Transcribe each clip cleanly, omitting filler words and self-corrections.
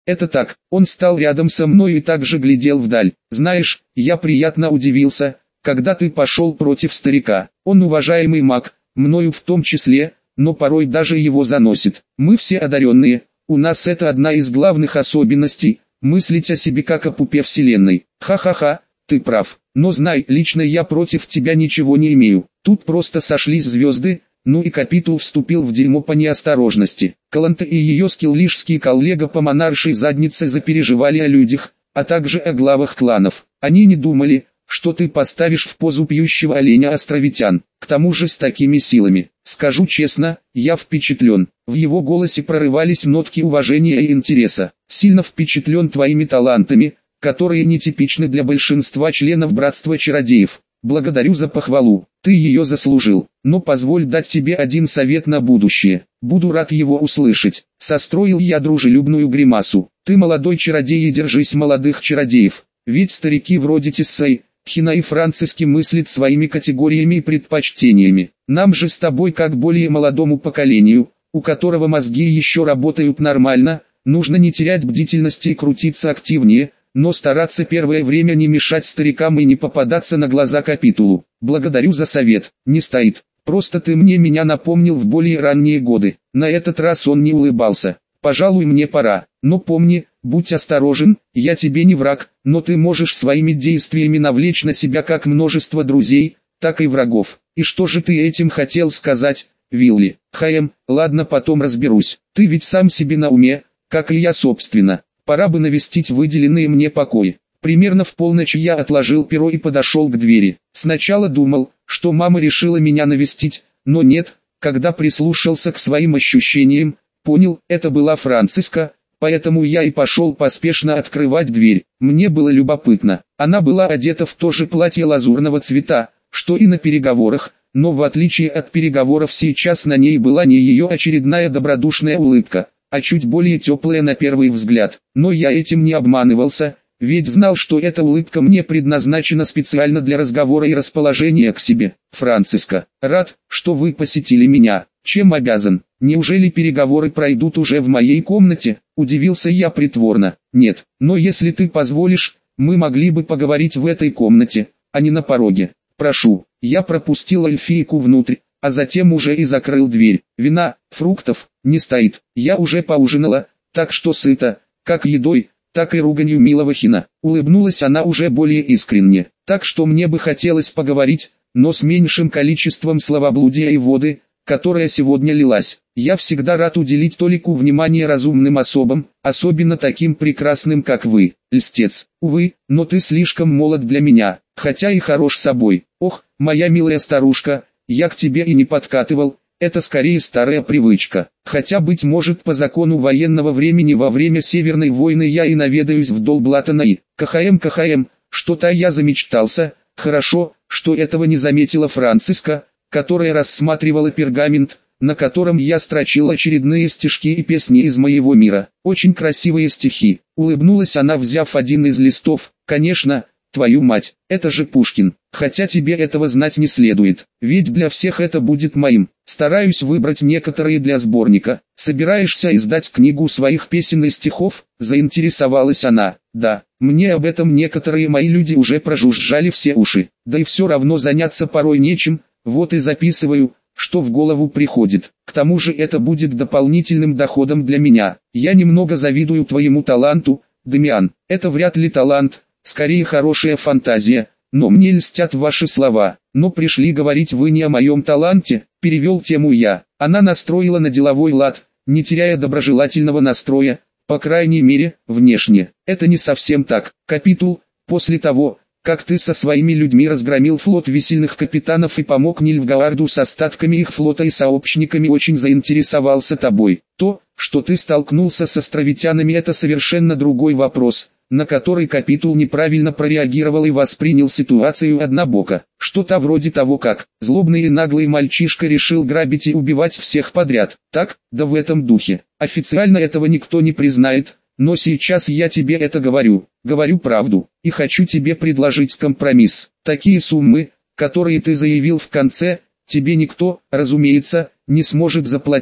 Это так, он стал рядом со мной и также глядел вдаль. Знаешь, я приятно удивился, когда ты пошел против старика. Он уважаемый маг, мною в том числе, но порой даже его заносит. Мы все одаренные, у нас это одна из главных особенностей, мыслить о себе как о пупе вселенной. Ха-ха-ха, ты прав, но знай, лично я против тебя ничего не имею. Тут просто сошлись звезды, ну и Капитул вступил в дерьмо по неосторожности. Каланта и ее скиллишский коллега по монаршей заднице запереживали о людях, а также о главах кланов. Они не думали, что ты поставишь в позу пьющего оленя островитян, к тому же с такими силами. Скажу честно, я впечатлен. В его голосе прорывались нотки уважения и интереса. Сильно впечатлен твоими талантами, которые нетипичны для большинства членов Братства Чародеев. Благодарю за похвалу, ты ее заслужил, но позволь дать тебе один совет на будущее. Буду рад его услышать. Состроил я дружелюбную гримасу. Ты молодой чародей и держись молодых чародеев, ведь старики вроде Тиссей, Хина и Франциски мыслят своими категориями и предпочтениями. Нам же с тобой, как более молодому поколению, у которого мозги еще работают нормально, нужно не терять бдительности и крутиться активнее, но стараться первое время не мешать старикам и не попадаться на глаза Капитулу. Благодарю за совет, не стоит, просто ты меня напомнил в более ранние годы. На этот раз он не улыбался. Пожалуй, мне пора, но помни, будь осторожен, я тебе не враг, но ты можешь своими действиями навлечь на себя как множество друзей, так и врагов. И что же ты этим хотел сказать, Вилли? Ладно, потом разберусь. Ты ведь сам себе на уме, как и я собственно. Пора бы навестить выделенные мне покои. Примерно в полночь я отложил перо и подошел к двери. Сначала думал, что мама решила меня навестить, но нет, когда прислушался к своим ощущениям, понял, это была Франциска, поэтому я и пошел поспешно открывать дверь. Мне было любопытно. Она была одета в то же платье лазурного цвета, что и на переговорах, но в отличие от переговоров сейчас на ней была не ее очередная добродушная улыбка, а чуть более теплая на первый взгляд. Но я этим не обманывался, ведь знал, что эта улыбка мне предназначена специально для разговора и расположения к себе. Франциска, рад, что вы посетили меня. Чем обязан? Неужели переговоры пройдут уже в моей комнате? Удивился я притворно. Нет, но если ты позволишь, мы могли бы поговорить в этой комнате, а не на пороге. Прошу. Я пропустил эльфийку внутрь, а затем уже и закрыл дверь. Вина, фруктов, не стоит. Я уже поужинала, так что сыта, как едой, так и руганью милого Хина. Улыбнулась она уже более искренне. Так что мне бы хотелось поговорить, но с меньшим количеством словоблудия и воды, которая сегодня лилась. Я всегда рад уделить толику внимания разумным особам, особенно таким прекрасным, как вы. Льстец. Увы, но ты слишком молод для меня, хотя и хорош собой. Ох, моя милая старушка, я к тебе и не подкатывал, это скорее старая привычка. Хотя, быть может, по закону военного времени во время Северной войны я и наведаюсь в Долблатана и КХМ, что-то я замечтался. Хорошо, что этого не заметила Франциска, которая рассматривала пергамент, на котором я строчил очередные стишки и песни из моего мира. Очень красивые стихи. Улыбнулась она, взяв один из листов. Конечно, твою мать, это же Пушкин. Хотя тебе этого знать не следует, ведь для всех это будет моим. Стараюсь выбрать некоторые для сборника. Собираешься издать книгу своих песен и стихов? Заинтересовалась она. Да, мне об этом некоторые мои люди уже прожужжали все уши. Да и все равно заняться порой нечем, вот и записываю, что в голову приходит. К тому же это будет дополнительным доходом для меня. Я немного завидую твоему таланту, Дамиан. Это вряд ли талант, скорее хорошая фантазия, но мне льстят ваши слова. Но пришли говорить вы не о моем таланте, перевел тему я. Она настроила на деловой лад, не теряя доброжелательного настроя, по крайней мере, внешне. Это не совсем так. Капитул, после того, как ты со своими людьми разгромил флот висельных капитанов и помог Нильфгаарду с остатками их флота и сообщниками, очень заинтересовался тобой. То, что ты столкнулся с островитянами, это совершенно другой вопрос, на который Капитул неправильно прореагировал и воспринял ситуацию однобоко. Что-то вроде того, как злобный и наглый мальчишка решил грабить и убивать всех подряд. Так, да в этом духе. Официально этого никто не признает, но сейчас я тебе это говорю правду, и хочу тебе предложить компромисс. Такие суммы, которые ты заявил в конце, тебе никто, разумеется, не сможет заплатить,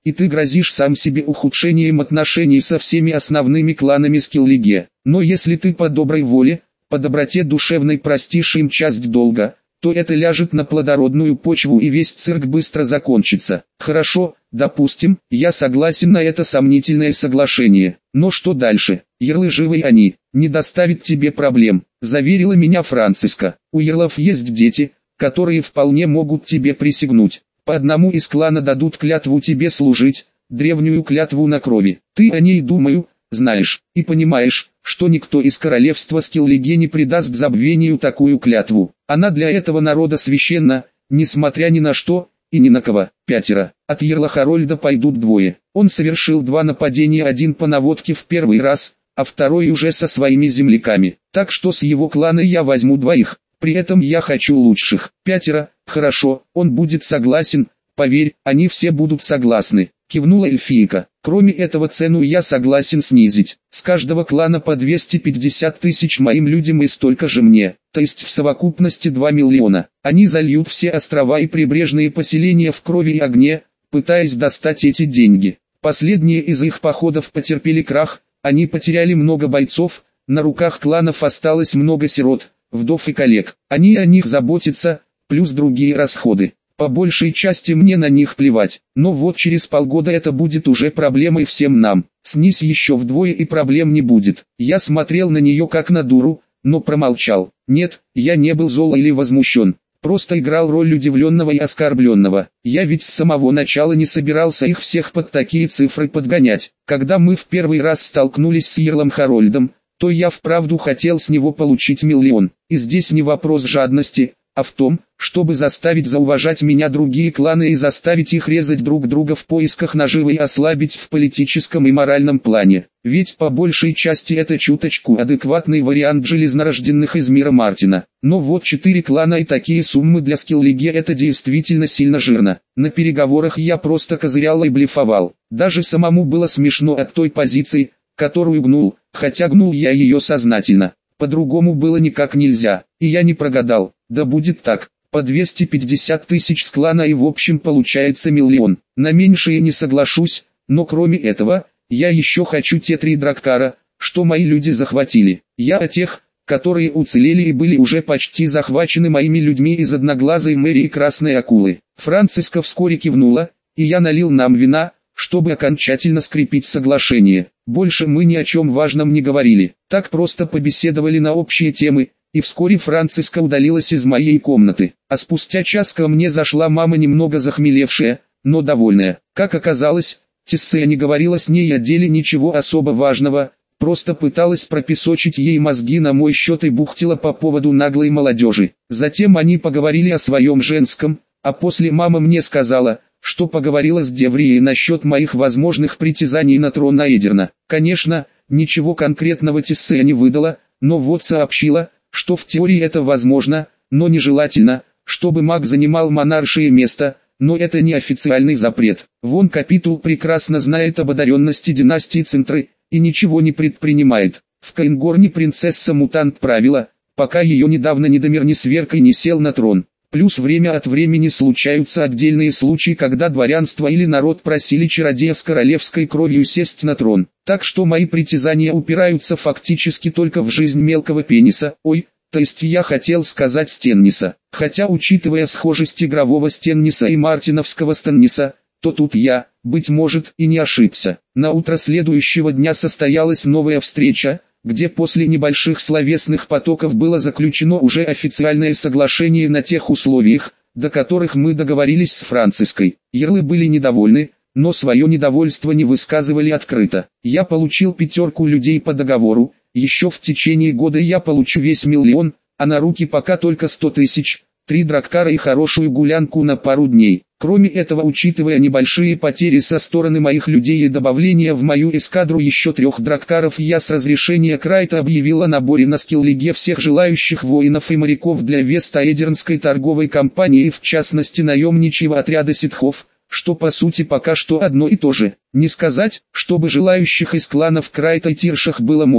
и ты грозишь сам себе ухудшением отношений со всеми основными кланами Скиллиге. Но если ты по доброй воле, по доброте душевной простишь им часть долга, то это ляжет на плодородную почву и весь цирк быстро закончится. Хорошо, допустим, я согласен на это сомнительное соглашение. Но что дальше? Ярлы живы они, не доставит тебе проблем, заверила меня Франциска. У ярлов есть дети, которые вполне могут тебе присягнуть. По одному из клана дадут клятву тебе служить, древнюю клятву на крови. Ты о ней, думаю, знаешь, и понимаешь, что никто из королевства Скиллиге не предаст забвению такую клятву. Она для этого народа священна, несмотря ни на что и ни на кого. 5. От ярла Харольда пойдут 2. Он совершил 2 нападения, один по наводке в первый раз, а второй уже со своими земляками. Так что с его клана я возьму 2. При этом я хочу лучших. 5. Хорошо, он будет согласен, поверь, они все будут согласны. Кивнула эльфийка. Кроме этого, цену я согласен снизить. С каждого клана по 250 тысяч моим людям и столько же мне, то есть в совокупности 2 миллиона. Они зальют все острова и прибрежные поселения в крови и огне, пытаясь достать эти деньги. Последние из их походов потерпели крах, они потеряли много бойцов, на руках кланов осталось много сирот, вдов и коллег. Они о них заботятся, плюс другие расходы. По большей части мне на них плевать, но вот через полгода это будет уже проблемой всем нам. Снизь еще вдвое и проблем не будет. Я смотрел на нее как на дуру, но промолчал. Нет, я не был зол или возмущен. Просто играл роль удивленного и оскорбленного. Я ведь с самого начала не собирался их всех под такие цифры подгонять. Когда мы в первый раз столкнулись с ярлом Харольдом, то я вправду хотел с него получить миллион. И здесь не вопрос жадности, а в том, чтобы заставить зауважать меня другие кланы и заставить их резать друг друга в поисках наживы и ослабить в политическом и моральном плане. Ведь по большей части это чуточку адекватный вариант железнорожденных из мира Мартина. Но вот 4 клана и такие суммы для Скиллиге — это действительно сильно жирно. На переговорах я просто козырял и блефовал. Даже самому было смешно от той позиции, которую гнул, хотя гнул я ее сознательно. По-другому было никак нельзя, и я не прогадал. Да будет так, по 250 тысяч с клана и в общем получается миллион. На меньшее не соглашусь, но кроме этого, я еще хочу те 3 драккара, что мои люди захватили. Я о тех, которые уцелели и были уже почти захвачены моими людьми из одноглазой мэрии Красной Акулы. Франциска вскоре кивнула, и я налил нам вина, чтобы окончательно скрепить соглашение. Больше мы ни о чем важном не говорили, так просто побеседовали на общие темы, и вскоре Франциска удалилась из моей комнаты. А спустя час ко мне зашла мама, немного захмелевшая, но довольная. Как оказалось, Тисса не говорила с ней о деле ничего особо важного, просто пыталась пропесочить ей мозги на мой счет и бухтила по поводу наглой молодежи. Затем они поговорили о своем женском, а после мама мне сказала, что поговорила с Деврией насчет моих возможных притязаний на трон Аэдерна. Конечно, ничего конкретного Тисса не выдала, но вот сообщила, что в теории это возможно, но нежелательно, чтобы маг занимал монаршее место, но это не официальный запрет. Вон Капитул прекрасно знает об одаренности династии Центры и ничего не предпринимает. В Каингорне принцесса-мутант правила, пока ее недавно Недомир не сверг и не сел на трон. Плюс время от времени случаются отдельные случаи, когда дворянство или народ просили чародея с королевской кровью сесть на трон. Так что мои притязания упираются фактически только в жизнь мелкого пениса, то есть я хотел сказать Стенниса. Хотя, учитывая схожесть игрового Стенниса и мартиновского Станниса, то тут я, быть может, и не ошибся. На утро следующего дня состоялась новая встреча, где после небольших словесных потоков было заключено уже официальное соглашение на тех условиях, до которых мы договорились с Франциской. Ярлы были недовольны, но свое недовольство не высказывали открыто. Я получил 5 людей по договору, еще в течение года я получу весь миллион, а на руки пока только 100 тысяч, 3 драккара и хорошую гулянку на пару дней. Кроме этого, учитывая небольшие потери со стороны моих людей и добавление в мою эскадру еще 3 драккаров, я с разрешения Крайта объявил о наборе на Скиллиге всех желающих воинов и моряков для Вест-Аэдернской торговой компании, в частности наемничьего отряда ситхов, что по сути пока что одно и то же. Не сказать, чтобы желающих из кланов Крайта и Тиршах было море,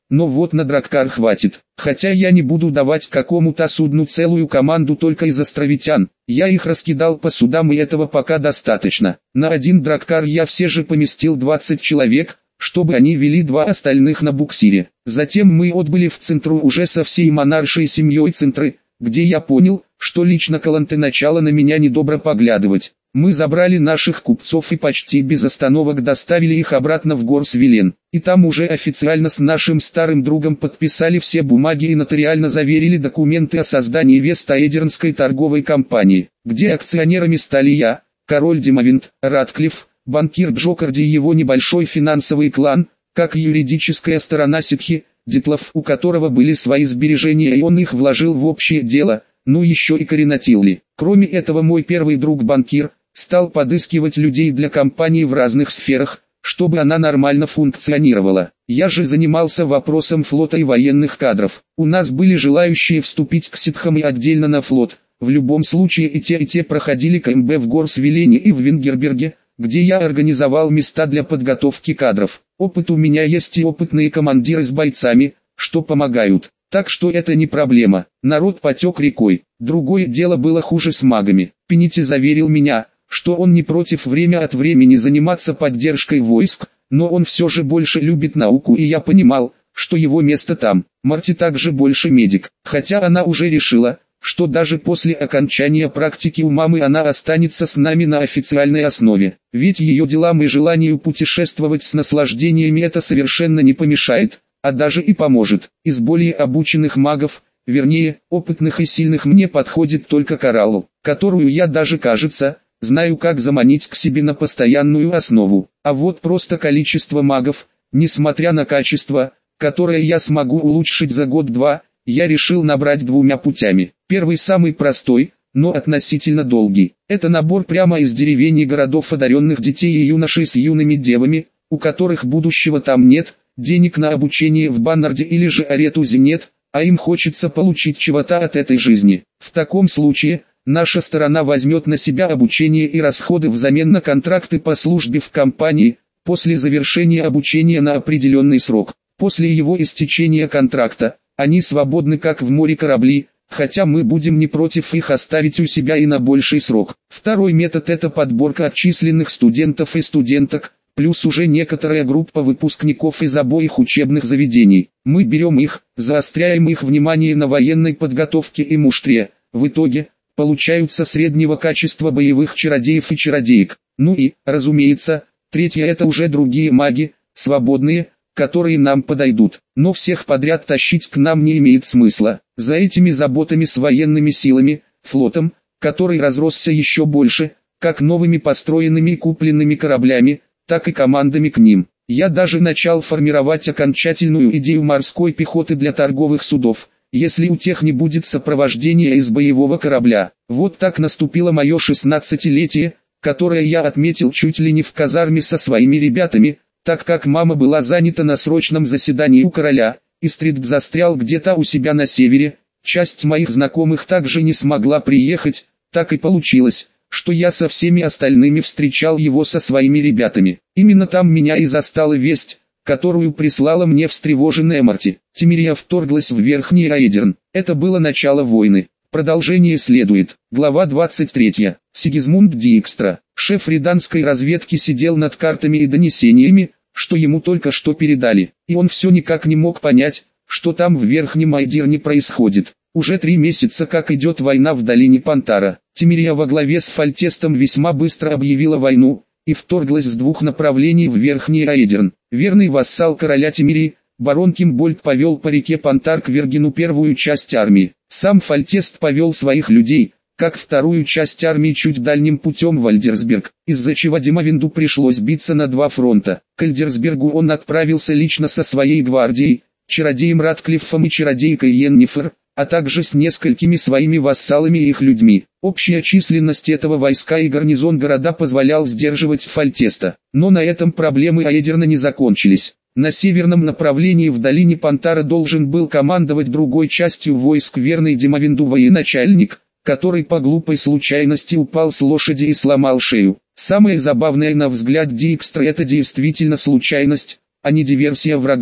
но вот на Драккар хватит. Хотя я не буду давать какому-то судну целую команду только из островитян, я их раскидал по судам, и этого пока достаточно. На один Драккар я все же поместил 20 человек, чтобы они вели 2 остальных на буксире. Затем мы отбыли в Центру уже со всей монаршей семьей Центры, где я понял, что лично Каланте начало на меня недобро поглядывать. Мы забрали наших купцов и почти без остановок доставили их обратно в Горсвилен. И там уже официально с нашим старым другом подписали все бумаги и нотариально заверили документы о создании Вест-Эдернской торговой компании, где акционерами стали я, король Димовинд, Ратклифф, банкир Джокарди и его небольшой финансовый клан, как юридическая сторона Ситхи, Дитлов, у которого были свои сбережения и он их вложил в общее дело, ну еще и Коренатилли. Кроме этого, мой первый друг-банкир стал подыскивать людей для компании в разных сферах, чтобы она нормально функционировала. Я же занимался вопросом флота и военных кадров. У нас были желающие вступить к ситхам и отдельно на флот. В любом случае и те проходили КМБ в Горсвилене и в Вингерберге, где я организовал места для подготовки кадров. Опыт у меня есть и опытные командиры с бойцами, что помогают. Так что это не проблема. Народ потек рекой. Другое дело было хуже с магами. Пенити заверил меня, что он не против время от времени заниматься поддержкой войск, но он все же больше любит науку, и я понимал, что его место там. Марти также больше медик, хотя она уже решила, что даже после окончания практики у мамы она останется с нами на официальной основе. Ведь ее делам и желанию путешествовать с наслаждениями это совершенно не помешает, а даже и поможет. Из более обученных магов, вернее, опытных и сильных, мне подходит только Коралл, которую я даже, кажется, знаю, как заманить к себе на постоянную основу. А вот просто количество магов, несмотря на качество, которое я смогу улучшить за год-два, я решил набрать 2 путями. Первый самый простой, но относительно долгий. Это набор прямо из деревень и городов одаренных детей и юношей с юными девами, у которых будущего там нет, денег на обучение в Баннарде или же Аретузе нет, а им хочется получить чего-то от этой жизни. В таком случае, наша сторона возьмет на себя обучение и расходы взамен на контракты по службе в компании, после завершения обучения на определенный срок. После его истечения контракта, они свободны как в море корабли, хотя мы будем не против их оставить у себя и на больший срок. Второй метод — это подборка отчисленных студентов и студенток, плюс уже некоторая группа выпускников из обоих учебных заведений. Мы берем их, заостряем их внимание на военной подготовке и муштре. В итоге, получаются среднего качества боевых чародеев и чародеек. Ну и, разумеется, третье — это уже другие маги, свободные, которые нам подойдут. Но всех подряд тащить к нам не имеет смысла. За этими заботами с военными силами, флотом, который разросся еще больше, как новыми построенными и купленными кораблями, так и командами к ним. Я даже начал формировать окончательную идею морской пехоты для торговых судов, если у тех не будет сопровождения из боевого корабля. Вот так наступило мое 16-летие, которое я отметил чуть ли не в казарме со своими ребятами, так как мама была занята на срочном заседании у короля, и Стрит застрял где-то у себя на севере. Часть моих знакомых также не смогла приехать, так и получилось, что я со всеми остальными встречал его со своими ребятами. Именно там меня и застала весть, которую прислала мне встревоженная Марти. Тимирия вторглась в Верхний Эдерн. Это было начало войны. Продолжение следует. Глава 23. Сигизмунд Дикстра, шеф риданской разведки, сидел над картами и донесениями, что ему только что передали, и он все никак не мог понять, что там в Верхнем Эдерне происходит. Уже 3 месяца как идет война в долине Пантара. Тимирия во главе с Фальтестом весьма быстро объявила войну, и вторглась с 2 направлений в Верхний Эдерн. Верный вассал короля Тимирии, барон Кимбольд, повел по реке Пантар к Вергину первую часть армии. Сам Фальтест повел своих людей, как вторую часть армии, чуть дальним путем в Альдерсберг, из-за чего Димовинду пришлось биться на 2 фронта. К Альдерсбергу он отправился лично со своей гвардией, чародеем Ратклиффом и чародейкой Йеннифер, а также с несколькими своими вассалами и их людьми. Общая численность этого войска и гарнизон города позволял сдерживать Фальтеста. Но на этом проблемы Эдерна не закончились. На северном направлении в долине Пантара должен был командовать другой частью войск верный Димовинду военачальник, который по глупой случайности упал с лошади и сломал шею. Самое забавное на взгляд Дикстра — это действительно случайность, а не диверсия врага.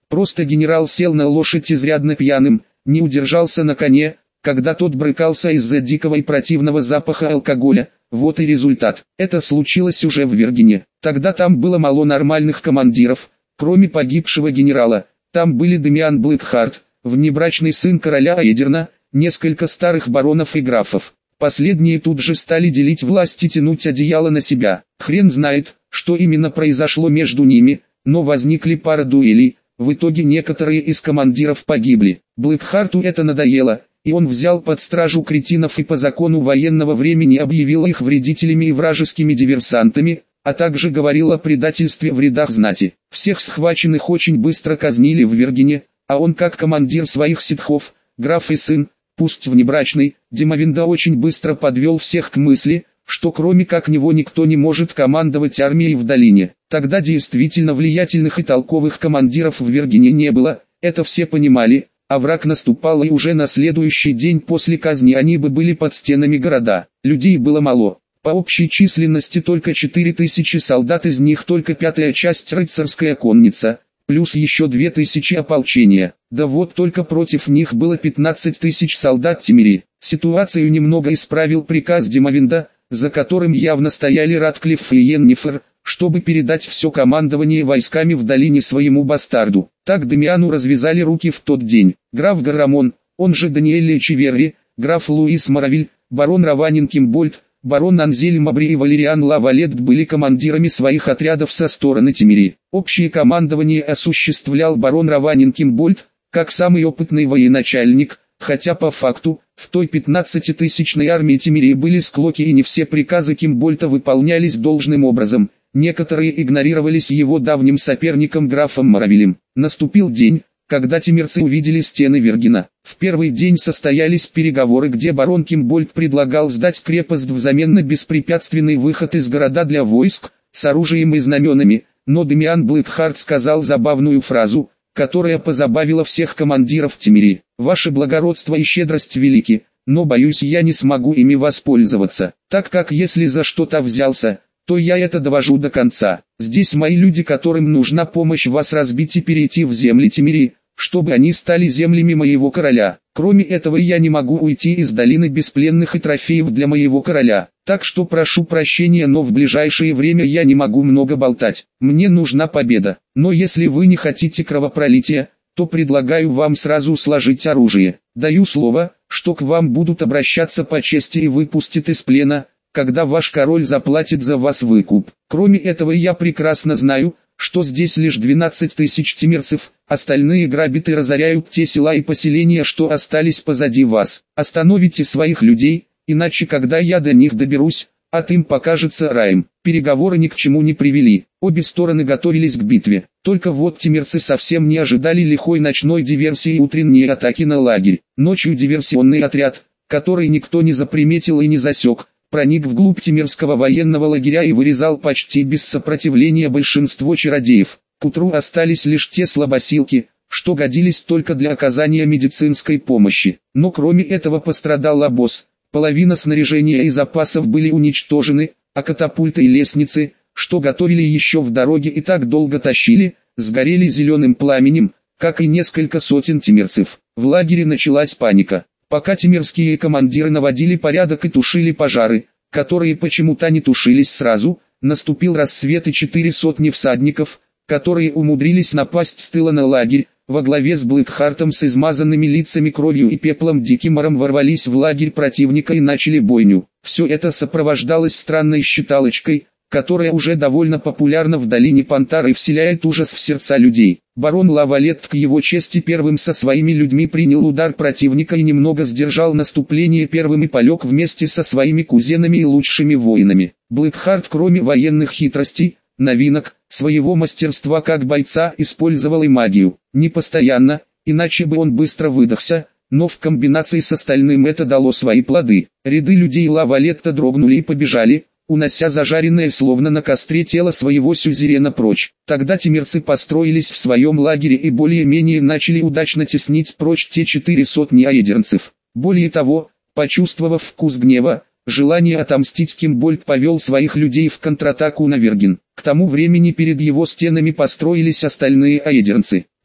Просто генерал сел на лошадь изрядно пьяным, не удержался на коне, когда тот брыкался из-за дикого и противного запаха алкоголя. Вот и результат. Это случилось уже в Вергине. Тогда там было мало нормальных командиров, кроме погибшего генерала. Там были Дамиан Блэкхарт, внебрачный сын короля Аэдерна, несколько старых баронов и графов. Последние тут же стали делить власть и тянуть одеяло на себя. Хрен знает, что именно произошло между ними, но возникли пара дуэлей. В итоге некоторые из командиров погибли. Блэкхарту это надоело, и он взял под стражу кретинов и по закону военного времени объявил их вредителями и вражескими диверсантами, а также говорил о предательстве в рядах знати. Всех схваченных очень быстро казнили в Вергине, а он как командир своих ситхов, граф и сын, пусть внебрачный, Димовинда очень быстро подвел всех к мысли, что кроме как него никто не может командовать армией в долине. Тогда действительно влиятельных и толковых командиров в Вергине не было, это все понимали, а враг наступал, и уже на следующий день после казни они бы были под стенами города. Людей было мало. По общей численности только 4000 солдат, из них только 5-я часть рыцарская конница, плюс еще 2000 ополчения. Да вот только против них было 15 000 солдат Тимери. Ситуацию немного исправил приказ Димовинда, за которым явно стояли Ратклифф и Йеннифер, чтобы передать все командование войсками в долине своему бастарду. Так Дамиану развязали руки в тот день. Граф Гарамон, он же Даниэль Эчеверри, граф Луис Моравиль, барон Раванин Кимбольд, барон Анзель Мабри и Валериан Лавалет были командирами своих отрядов со стороны Тимери. Общее командование осуществлял барон Раванин Кимбольд, как самый опытный военачальник, хотя по факту, в той 15-тысячной армии Тимери были склоки и не все приказы Кимбольта выполнялись должным образом. Некоторые игнорировались его давним соперником графом Моравилем. Наступил день, когда тимирцы увидели стены Вергина. В первый день состоялись переговоры, где барон Кимбольд предлагал сдать крепость взамен на беспрепятственный выход из города для войск, с оружием и знаменами, но Дамиан Блэкхарт сказал забавную фразу, которая позабавила всех командиров Тимери. «Ваше благородство и щедрость велики, но боюсь, я не смогу ими воспользоваться, так как если за что-то взялся, то я это довожу до конца. Здесь мои люди, которым нужна помощь вас разбить и перейти в земли Тимери, чтобы они стали землями моего короля. Кроме этого я не могу уйти из долины без пленных и трофеев для моего короля. Так что прошу прощения, но в ближайшее время я не могу много болтать. Мне нужна победа. Но если вы не хотите кровопролития, то предлагаю вам сразу сложить оружие. Даю слово, что к вам будут обращаться по чести и выпустят из плена, когда ваш король заплатит за вас выкуп. Кроме этого я прекрасно знаю, что здесь лишь 12 000 тимирцев, остальные грабят и разоряют те села и поселения, что остались позади вас. Остановите своих людей, иначе когда я до них доберусь, ад им покажется раем». Переговоры ни к чему не привели, обе стороны готовились к битве. Только вот тимирцы совсем не ожидали лихой ночной диверсии и утренней атаки на лагерь. Ночью диверсионный отряд, который никто не заприметил и не засек, проник вглубь тимирского военного лагеря и вырезал почти без сопротивления большинство чародеев. К утру остались лишь те слабосилки, что годились только для оказания медицинской помощи. Но кроме этого пострадал обоз, половина снаряжения и запасов были уничтожены, а катапульты и лестницы, что готовили еще в дороге и так долго тащили, сгорели зеленым пламенем, как и несколько сотен тимирцев. В лагере началась паника. Пока тимирские командиры наводили порядок и тушили пожары, которые почему-то не тушились сразу, наступил рассвет, и 400 всадников, которые умудрились напасть с тыла на лагерь, во главе с Блэкхартом с измазанными лицами кровью и пеплом Дикимором ворвались в лагерь противника и начали бойню. Все это сопровождалось странной считалочкой, которая уже довольно популярна в долине Пантар и вселяет ужас в сердца людей. Барон Лавалет к его чести первым со своими людьми принял удар противника и немного сдержал наступление первым и полег вместе со своими кузенами и лучшими воинами. Блэкхарт, кроме военных хитростей, новинок, своего мастерства как бойца, использовал и магию. Не постоянно, иначе бы он быстро выдохся, но в комбинации с остальным это дало свои плоды. Ряды людей Лавалетта дрогнули и побежали, унося зажаренное словно на костре тело своего сюзерена прочь. Тогда тимирцы построились в своем лагере и более-менее начали удачно теснить прочь те 400 аэдернцев. Более того, почувствовав вкус гнева, желание отомстить, Кимбольд повел своих людей в контратаку на Вергин. К тому времени перед его стенами построились остальные аэдернцы.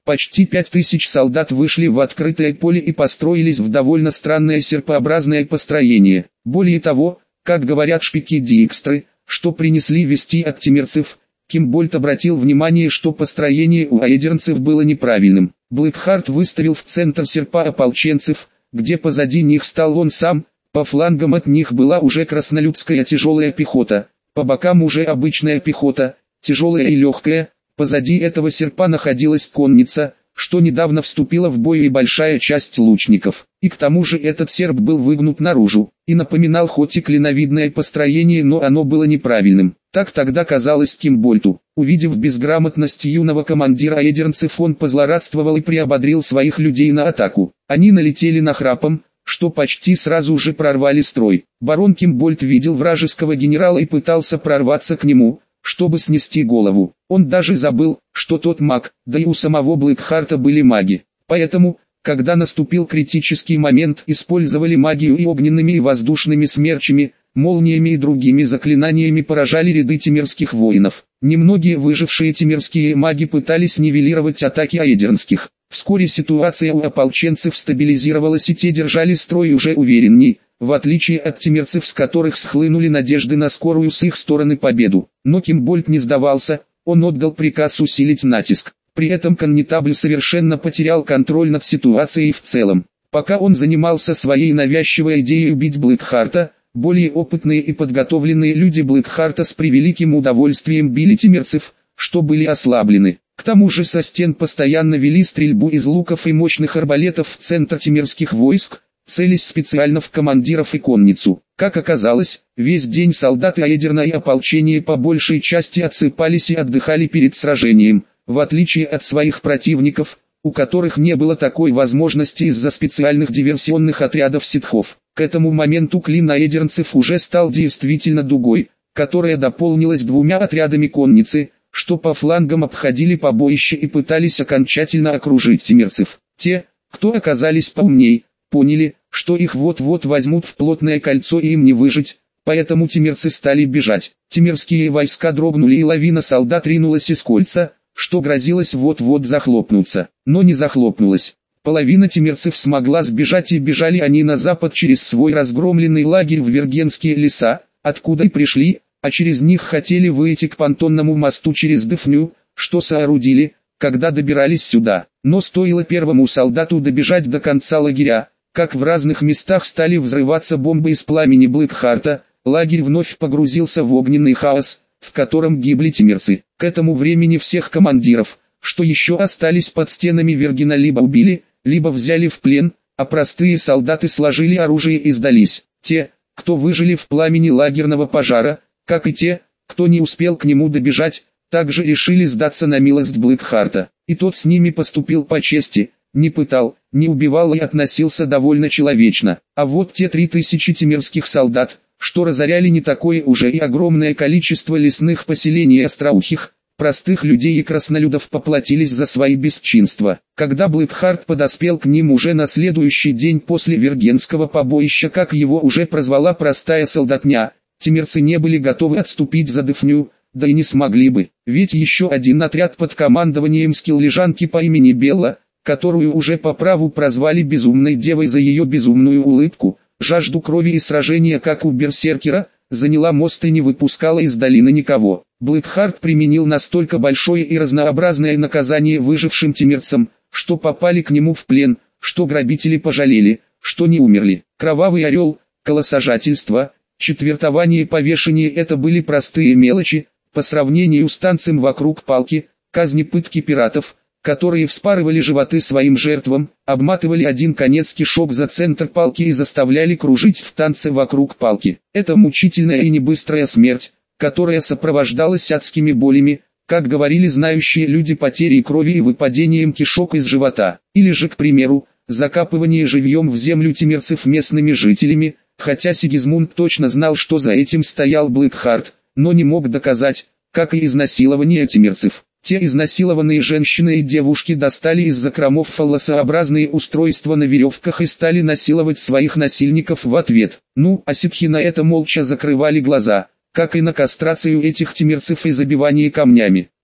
Почти 5000 солдат вышли в открытое поле и построились в довольно странное серпообразное построение. Более того, как говорят шпики Дикстры, что принесли вести от тимирцев, Кимбольд обратил внимание, что построение у аэдернцев было неправильным. Блэкхарт выставил в центр серпа ополченцев, где позади них стал он сам, по флангам от них была уже краснолюдская тяжелая пехота, по бокам уже обычная пехота, тяжелая и легкая, позади этого серпа находилась конница, что недавно вступила в бой, и большая часть лучников. И к тому же этот серп был выгнут наружу, и напоминал хоть и клиновидное построение, но оно было неправильным. Так тогда казалось Кимбольту. Увидев безграмотность юного командира аэдернцев, он позлорадствовал и приободрил своих людей на атаку. Они налетели нахрапом, что почти сразу же прорвали строй. Барон Кимбольд видел вражеского генерала и пытался прорваться к нему, чтобы снести голову. Он даже забыл, что тот маг, да и у самого Блэкхарта были маги. Поэтому, когда наступил критический момент, использовали магию и огненными и воздушными смерчами, молниями и другими заклинаниями поражали ряды тимирских воинов. Немногие выжившие тимирские маги пытались нивелировать атаки аэдернских. Вскоре ситуация у ополченцев стабилизировалась, и те держали строй уже уверенней, в отличие от тимирцев, с которых схлынули надежды на скорую с их стороны победу. Но Кимбольд не сдавался, он отдал приказ усилить натиск. При этом коннетабль совершенно потерял контроль над ситуацией в целом. Пока он занимался своей навязчивой идеей убить Блэкхарта, более опытные и подготовленные люди Блэкхарта с превеликим удовольствием били тимирцев, что были ослаблены. К тому же со стен постоянно вели стрельбу из луков и мощных арбалетов в центр тимирских войск, целясь специально в командиров и конницу. Как оказалось, весь день солдаты аэдерна и ополчение по большей части отсыпались и отдыхали перед сражением, в отличие от своих противников, у которых не было такой возможности из-за специальных диверсионных отрядов ситхов. К этому моменту клин аэдернцев уже стал действительно дугой, которая дополнилась двумя отрядами конницы, что по флангам обходили побоище и пытались окончательно окружить тимирцев. Те, кто оказались поумней, поняли, что их вот-вот возьмут в плотное кольцо и им не выжить, поэтому тимирцы стали бежать. Тимирские войска дрогнули, и лавина солдат ринулась из кольца, что грозилось вот-вот захлопнуться, но не захлопнулась. Половина тимирцев смогла сбежать, и бежали они на запад через свой разгромленный лагерь в Вергенские леса, откуда и пришли, а через них хотели выйти к понтонному мосту через Дефню, что соорудили, когда добирались сюда. Но стоило первому солдату добежать до конца лагеря, как в разных местах стали взрываться бомбы из пламени Блэкхарта, лагерь вновь погрузился в огненный хаос, в котором гибли тимирцы. К этому времени всех командиров, что еще остались под стенами Вергена, либо убили, либо взяли в плен, а простые солдаты сложили оружие и сдались. Те, кто выжили в пламени лагерного пожара, как и те, кто не успел к нему добежать, также решили сдаться на милость Блэкхарта. И тот с ними поступил по чести, не пытал, не убивал и относился довольно человечно. А вот те 3000 тимирских солдат, что разоряли не такое уже и огромное количество лесных поселений остроухих, простых людей и краснолюдов, поплатились за свои бесчинства. Когда Блэкхарт подоспел к ним уже на следующий день после Вергенского побоища, как его уже прозвала простая солдатня, тимирцы не были готовы отступить за Дефню, да и не смогли бы, ведь еще один отряд под командованием скиллежанки по имени Белла, которую уже по праву прозвали Безумной Девой за ее безумную улыбку, жажду крови и сражения как у берсеркера, заняла мост и не выпускала из долины никого. Блэкхарт применил настолько большое и разнообразное наказание выжившим тимирцам, что попали к нему в плен, что грабители пожалели, что не умерли. Кровавый орел, колосожательство, четвертование и повешение — это были простые мелочи, по сравнению с танцем вокруг палки, казни, пытки пиратов, которые вспарывали животы своим жертвам, обматывали один конец кишок за центр палки и заставляли кружить в танце вокруг палки. Это мучительная и небыстрая смерть, которая сопровождалась адскими болями, как говорили знающие люди, потерей крови и выпадением кишок из живота. Или же, к примеру, закапывание живьем в землю тимирцев местными жителями, хотя Сигизмунд точно знал, что за этим стоял Блэкхарт, но не мог доказать, как и изнасилование тимирцев. Те изнасилованные женщины и девушки достали из закромов фаллосообразные устройства на веревках и стали насиловать своих насильников в ответ. А ситхи на это молча закрывали глаза, как и на кастрацию этих тимирцев и забивание камнями.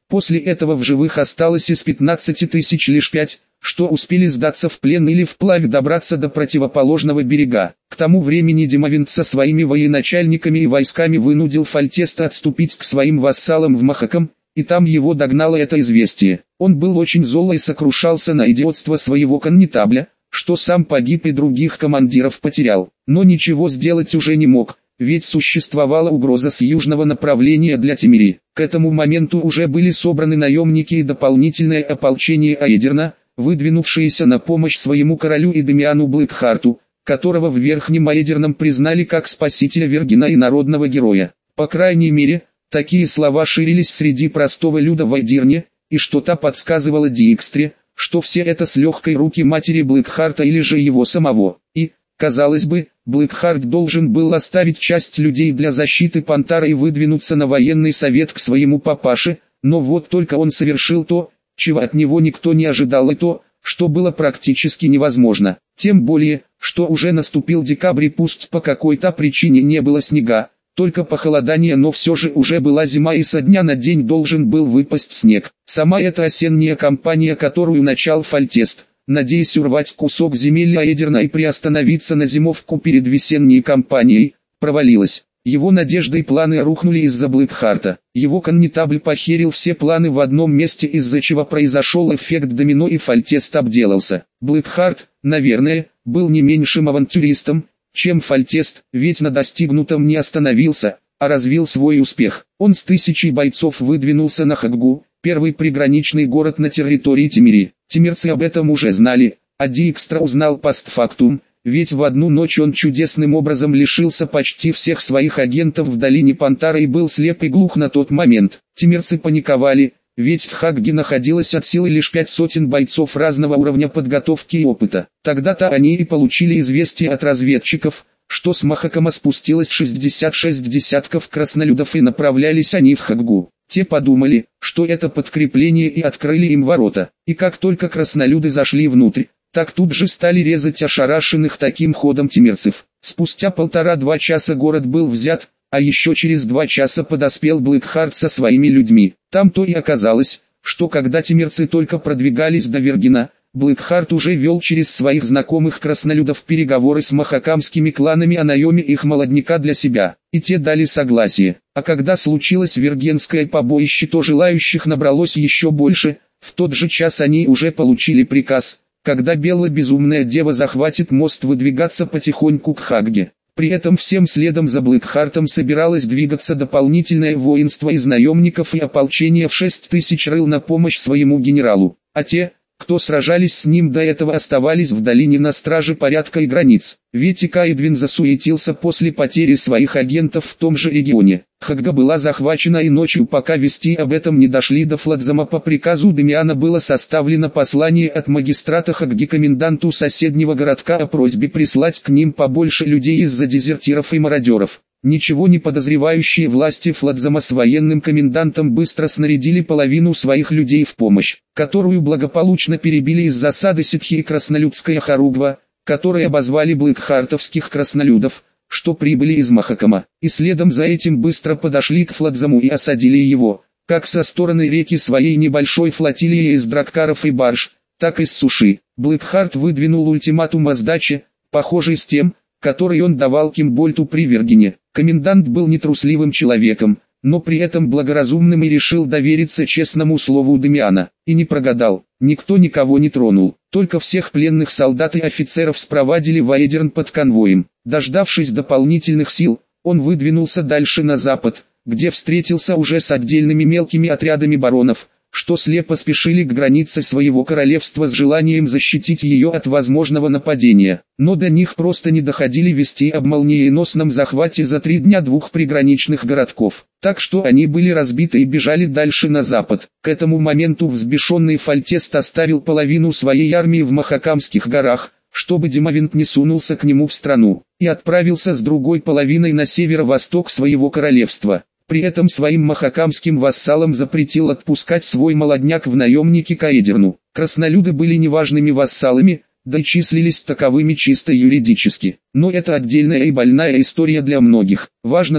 После этого в живых осталось из 15 тысяч лишь 5, что успели сдаться в плен или вплавь добраться до противоположного берега. К тому времени Демавент со своими военачальниками и войсками вынудил Фальтеста отступить к своим вассалам в Махакам, и там его догнало это известие. Он был очень зол и сокрушался на идиотство своего коннетабля, что сам погиб и других командиров потерял, но ничего сделать уже не мог, ведь существовала угроза с южного направления для Тимири. К этому моменту уже были собраны наемники и дополнительное ополчение Аэдерна, выдвинувшиеся на помощь своему королю и Демиану Блэкхарту, которого в Верхнем Аэдерном признали как спасителя Вергена и народного героя. По крайней мере, такие слова ширились среди простого люда в Аэдерне, и что-то подсказывало Диикстре, что все это с легкой руки матери Блэкхарта или же его самого. И, казалось бы, Блэкхарт должен был оставить часть людей для защиты Пантара и выдвинуться на военный совет к своему папаше, но вот только он совершил то, чего от него никто не ожидал, и то, что было практически невозможно. Тем более, что уже наступил декабрь и пусть по какой-то причине не было снега, только похолодание, но все же уже была зима и со дня на день должен был выпасть снег. Сама эта осенняя кампания, которую начал Фальтест, надеясь урвать кусок земель Аэдерна и приостановиться на зимовку перед весенней кампанией, провалилась. Его надежды и планы рухнули из-за Блэкхарта. Его коннетабль похерил все планы в одном месте, из-за чего произошел эффект домино и Фальтест обделался. Блэкхарт, наверное, был не меньшим авантюристом, чем Фальтест, ведь на достигнутом не остановился, а развил свой успех. Он с 1000 бойцов выдвинулся на Хаггу, первый приграничный город на территории Тимири. Тимирцы об этом уже знали, а Диикстра узнал постфактум, ведь в одну ночь он чудесным образом лишился почти всех своих агентов в долине Пантара и был слеп и глух на тот момент. Тимирцы паниковали, ведь в Хагге находилось от силы лишь 500 бойцов разного уровня подготовки и опыта. Тогда-то они и получили известие от разведчиков, что с Махакама спустилось 66 десятков краснолюдов и направлялись они в Хаггу. Те подумали, что это подкрепление, и открыли им ворота. И как только краснолюды зашли внутрь, так тут же стали резать ошарашенных таким ходом тимирцев. Спустя 1,5-2 часа город был взят, а еще через 2 часа подоспел Блэкхарт со своими людьми. Там-то и оказалось, что когда тимирцы только продвигались до Вергена, Блэкхарт уже вел через своих знакомых краснолюдов переговоры с махакамскими кланами о наеме их молодняка для себя, и те дали согласие. А когда случилось вергенское побоище, то желающих набралось еще больше. В тот же час они уже получили приказ, когда белая безумная дева захватит мост, выдвигаться потихоньку к Хагге. При этом всем следом за Блэкхартом собиралось двигаться дополнительное воинство из наемников и ополчения в 6000 рыл на помощь своему генералу, а те, кто сражались с ним до этого, оставались в долине на страже порядка и границ. Ведь и Каэдвин засуетился после потери своих агентов в том же регионе. Хагга была захвачена, и ночью, пока вести об этом не дошли до Фладзама, по приказу Демиана было составлено послание от магистрата Хагги коменданту соседнего городка о просьбе прислать к ним побольше людей из-за дезертиров и мародеров. Ничего не подозревающие власти Фладзама с военным комендантом быстро снарядили половину своих людей в помощь, которую благополучно перебили из засады ситхи и краснолюдская хоругва, которые обозвали блэкхартовских краснолюдов, что прибыли из Махакама, и следом за этим быстро подошли к Фладзаму и осадили его, как со стороны реки своей небольшой флотилией из драккаров и барж, так и с суши. Блэкхарт выдвинул ультиматум о сдаче, похожий с тем, который он давал Кимбольту при Вергене. Комендант был нетрусливым человеком, но при этом благоразумным, и решил довериться честному слову Демиана. И не прогадал, никто никого не тронул, только всех пленных солдат и офицеров спровадили в Аэдерн под конвоем. Дождавшись дополнительных сил, он выдвинулся дальше на запад, где встретился уже с отдельными мелкими отрядами баронов, что слепо спешили к границе своего королевства с желанием защитить ее от возможного нападения. Но до них просто не доходили вести об молниеносном захвате за 3 дня 2 приграничных городков, так что они были разбиты и бежали дальше на запад. К этому моменту взбешенный Фальтест оставил половину своей армии в Махакамских горах, чтобы Демавент не сунулся к нему в страну, и отправился с другой половиной на северо-восток своего королевства. При этом своим махакамским вассалам запретил отпускать свой молодняк в наемники к Аэдерну. Краснолюды были неважными вассалами, да и числились таковыми чисто юридически. Но это отдельная и больная история для многих. Важно то,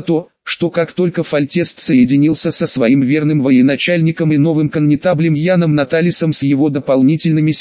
что как только Фальтест соединился со своим верным военачальником и новым коннетаблем Яном Наталисом с его дополнительными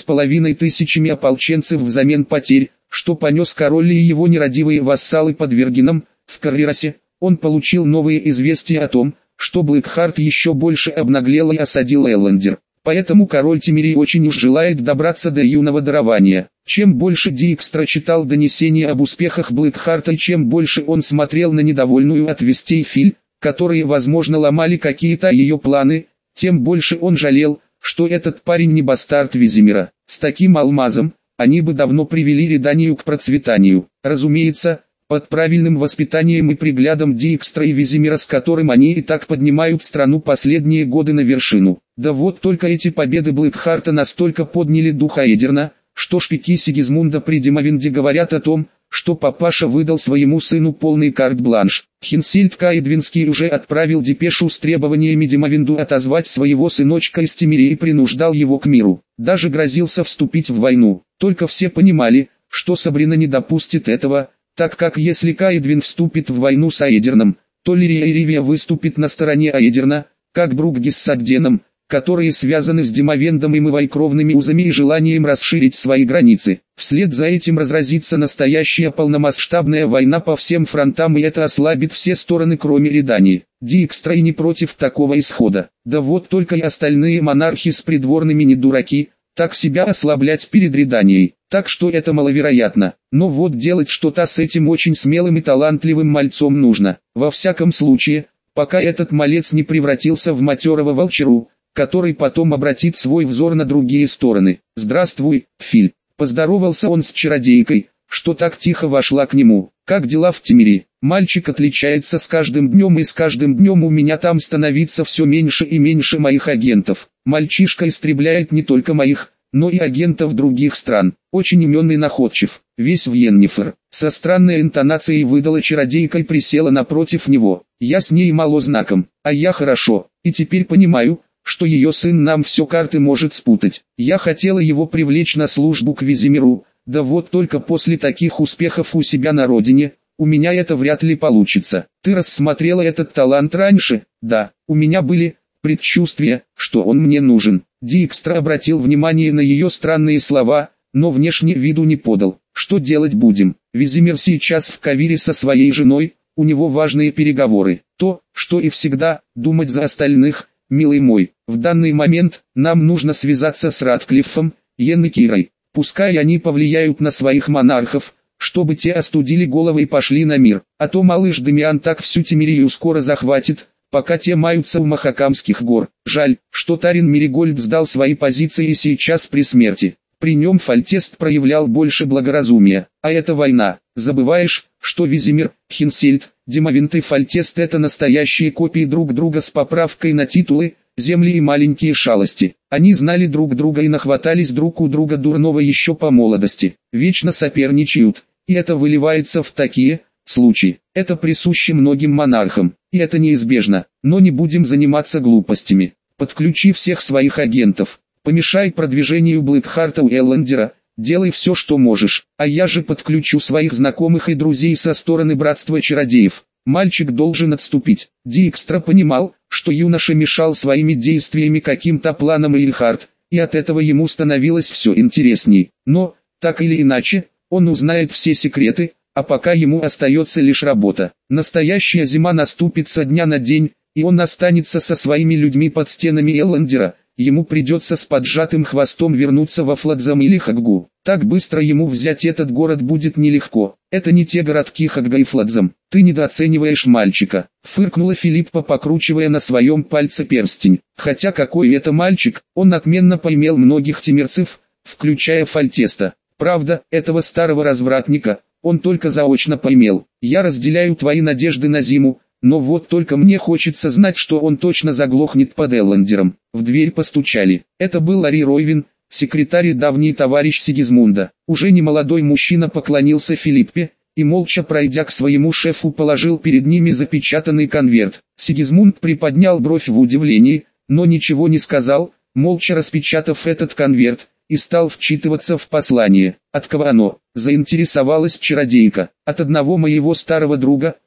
7500 ополченцев взамен потерь, что понес король и его нерадивые вассалы под Вергином, в Каррерасе, он получил новые известия о том, что Блэкхарт еще больше обнаглел и осадил Эллендер. Поэтому король Тимирий очень уж желает добраться до юного дарования. Чем больше Дикстра читал донесения об успехах Блэкхарта и чем больше он смотрел на недовольную от вестей Филь, которые возможно ломали какие-то ее планы, тем больше он жалел, что этот парень не бастард Визимира. С таким алмазом, они бы давно привели Реданию к процветанию. Разумеется, под правильным воспитанием и приглядом Дикстра и Визимира, с которым они и так поднимают страну последние годы на вершину. Да вот только эти победы Блэкхарта настолько подняли дух Аэдерна, что шпики Сигизмунда при Димовенде говорят о том, что папаша выдал своему сыну полный карт-бланш. Хинсильд Каэдвинский уже отправил депешу с требованиями Димовенду отозвать своего сыночка из Тимирии и принуждал его к миру. Даже грозился вступить в войну. Только все понимали, что Сабрина не допустит этого, так как если Каэдвин вступит в войну с Аэдерном, то Лирия и Ривия выступит на стороне Аэдерна, как Бруггис с Агденом, которые связаны с Димовендом и мывайкровными узами и желанием расширить свои границы. Вслед за этим разразится настоящая полномасштабная война по всем фронтам, и это ослабит все стороны кроме Редании. Дикстра и не против такого исхода. Да вот только и остальные монархи с придворными не дураки, так себя ослаблять перед Реданией. Так что это маловероятно. Но вот делать что-то с этим очень смелым и талантливым мальцом нужно. Во всяком случае, пока этот малец не превратился в матерого волчару, который потом обратит свой взор на другие стороны. «Здравствуй, Филь», — поздоровался он с чародейкой, что так тихо вошла к нему. «Как дела в Тимире? Мальчик отличается с каждым днем, и с каждым днем у меня там становится все меньше и меньше моих агентов. Мальчишка истребляет не только моих, но и агентов других стран. Очень умен и находчив, весь в Йеннифер». Со странной интонацией выдала чародейка и присела напротив него. «Я с ней мало знаком, а я хорошо, и теперь понимаю, что ее сын нам все карты может спутать. Я хотела его привлечь на службу к Визимиру, да вот только после таких успехов у себя на родине, у меня это вряд ли получится. Ты рассмотрела этот талант раньше?» «Да, у меня были предчувствия, что он мне нужен». Дикстра обратил внимание на ее странные слова, но внешне виду не подал. «Что делать будем? Визимир сейчас в Кавире со своей женой, у него важные переговоры. То, что и всегда, думать за остальных. Милый мой, в данный момент нам нужно связаться с Ратклиффом, Йен и Кирой. Пускай они повлияют на своих монархов, чтобы те остудили головы и пошли на мир. А то малыш Демиан так всю Тимирию скоро захватит, пока те маются у Махакамских гор. Жаль, что Тарин Меригольд сдал свои позиции и сейчас при смерти. При нем Фальтест проявлял больше благоразумия. А это война. Забываешь, что Визимир, Хинсельд, Димовент и Фальтест — это настоящие копии друг друга с поправкой на титулы, земли и маленькие шалости. Они знали друг друга и нахватались друг у друга дурного еще по молодости. Вечно соперничают, и это выливается в такие случаи. Это присуще многим монархам, и это неизбежно. Но не будем заниматься глупостями. Подключи всех своих агентов. Помешай продвижению Блэкхарта у Эллендера, делай все, что можешь, а я же подключу своих знакомых и друзей со стороны Братства Чародеев. Мальчик должен отступить. Дикстра понимал, что юноша мешал своими действиями каким-то планам Эйльхард, и от этого ему становилось все интересней. Но, так или иначе, он узнает все секреты, а пока ему остается лишь работа. Настоящая зима наступит со дня на день, и он останется со своими людьми под стенами Эллендера. Ему придется с поджатым хвостом вернуться во Фладзам или Хаггу. Так быстро ему взять этот город будет нелегко. Это не те городки Хагга и Фладзам. Ты недооцениваешь мальчика. Фыркнула Филиппа, покручивая на своем пальце перстень. Хотя какой это мальчик, он отменно поимел многих тимирцев, включая Фальтеста. Правда, этого старого развратника, он только заочно поимел. Я разделяю твои надежды на зиму. Но вот только мне хочется знать, что он точно заглохнет под Эллендером. В дверь постучали. Это был Ари Ройвин, секретарь и давний товарищ Сигизмунда. Уже немолодой мужчина поклонился Филиппе, и молча пройдя к своему шефу положил перед ними запечатанный конверт. Сигизмунд приподнял бровь в удивлении, но ничего не сказал, молча распечатав этот конверт, и стал вчитываться в послание. «От кого оно?» — заинтересовалась чародейка. «От одного моего старого друга,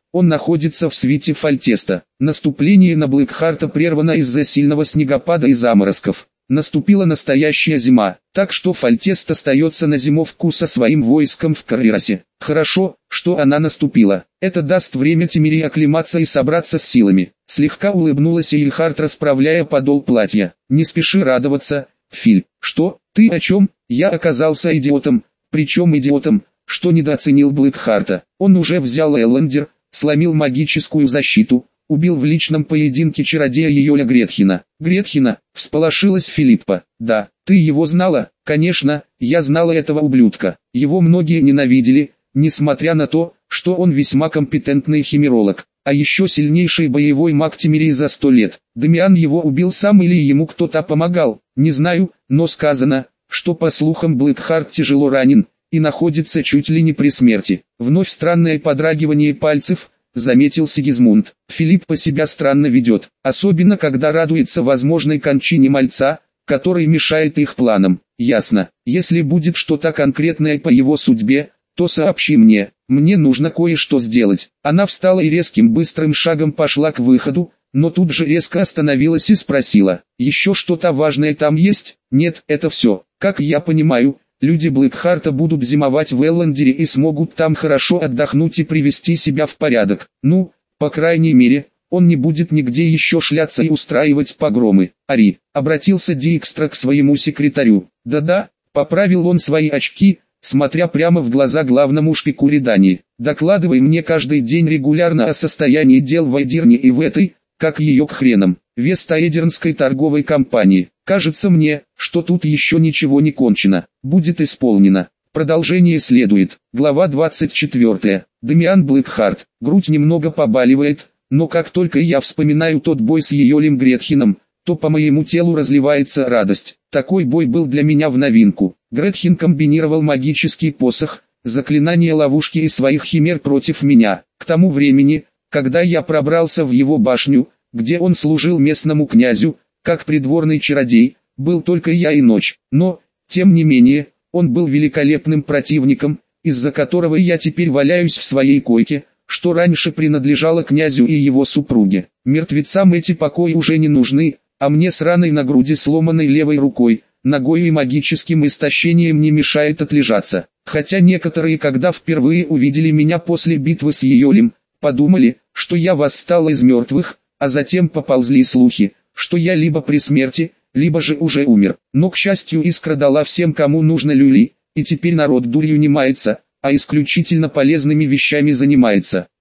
Он находится в свите Фальтеста. Наступление на Блэкхарта прервано из-за сильного снегопада и заморозков. Наступила настоящая зима, так что Фальтест остается на зимовку со своим войском в Карриросе. Хорошо, что она наступила. Это даст время Тимири оклематься и собраться с силами. Слегка улыбнулась Эйлхарт, расправляя подол платья. Не спеши радоваться, Филь. Что? Ты о чем? Я оказался идиотом. Причем идиотом, что недооценил Блэкхарта. Он уже взял Эллендер, сломил магическую защиту, убил в личном поединке чародея Йоля Гретхена. Гретхена, всполошилась Филиппа. Да, ты его знала? Конечно, я знала этого ублюдка. Его многие ненавидели, несмотря на то, что он весьма компетентный химеролог. А еще сильнейший боевой маг Тимирии за 100 лет. Дамиан его убил сам или ему кто-то помогал, не знаю, но сказано, что по слухам Блэкхарт тяжело ранен и находится чуть ли не при смерти. Вновь странное подрагивание пальцев, заметил Сигизмунд. Филиппа себя странно ведет, особенно когда радуется возможной кончине мальца, который мешает их планам. Ясно, если будет что-то конкретное по его судьбе, то сообщи мне, мне нужно кое-что сделать. Она встала и резким быстрым шагом пошла к выходу, но тут же резко остановилась и спросила, еще что-то важное там есть? Нет, это все. Как я понимаю, люди Блэкхарта будут зимовать в Эллендере и смогут там хорошо отдохнуть и привести себя в порядок. Ну, по крайней мере, он не будет нигде еще шляться и устраивать погромы. Ари, обратился Дикстра к своему секретарю. Да-да, поправил он свои очки, смотря прямо в глаза главному шпику Редани. Докладывай мне каждый день регулярно о состоянии дел в Эдирне и в этой, как ее к хренам, Вест-Эдирнской торговой компании. Кажется мне, что тут еще ничего не кончено. Будет исполнено. Продолжение следует. Глава 24. Дамиан Блэкхарт. Грудь немного побаливает, но как только я вспоминаю тот бой с Йолем Гретхеном, то по моему телу разливается радость. Такой бой был для меня в новинку. Гретхен комбинировал магический посох, заклинания ловушки и своих химер против меня. К тому времени, когда я пробрался в его башню, где он служил местному князю, как придворный чародей, был только я и ночь. Но, тем не менее, он был великолепным противником, из-за которого я теперь валяюсь в своей койке, что раньше принадлежало князю и его супруге. Мертвецам эти покои уже не нужны, а мне с раной на груди, сломанной левой рукой, ногой и магическим истощением не мешает отлежаться. Хотя некоторые, когда впервые увидели меня после битвы с Йолем, подумали, что я восстал из мертвых, а затем поползли слухи, что я либо при смерти, либо же уже умер. Но, к счастью, Искра дала всем, кому нужно, люли, и теперь народ дурью не мается, а исключительно полезными вещами занимается.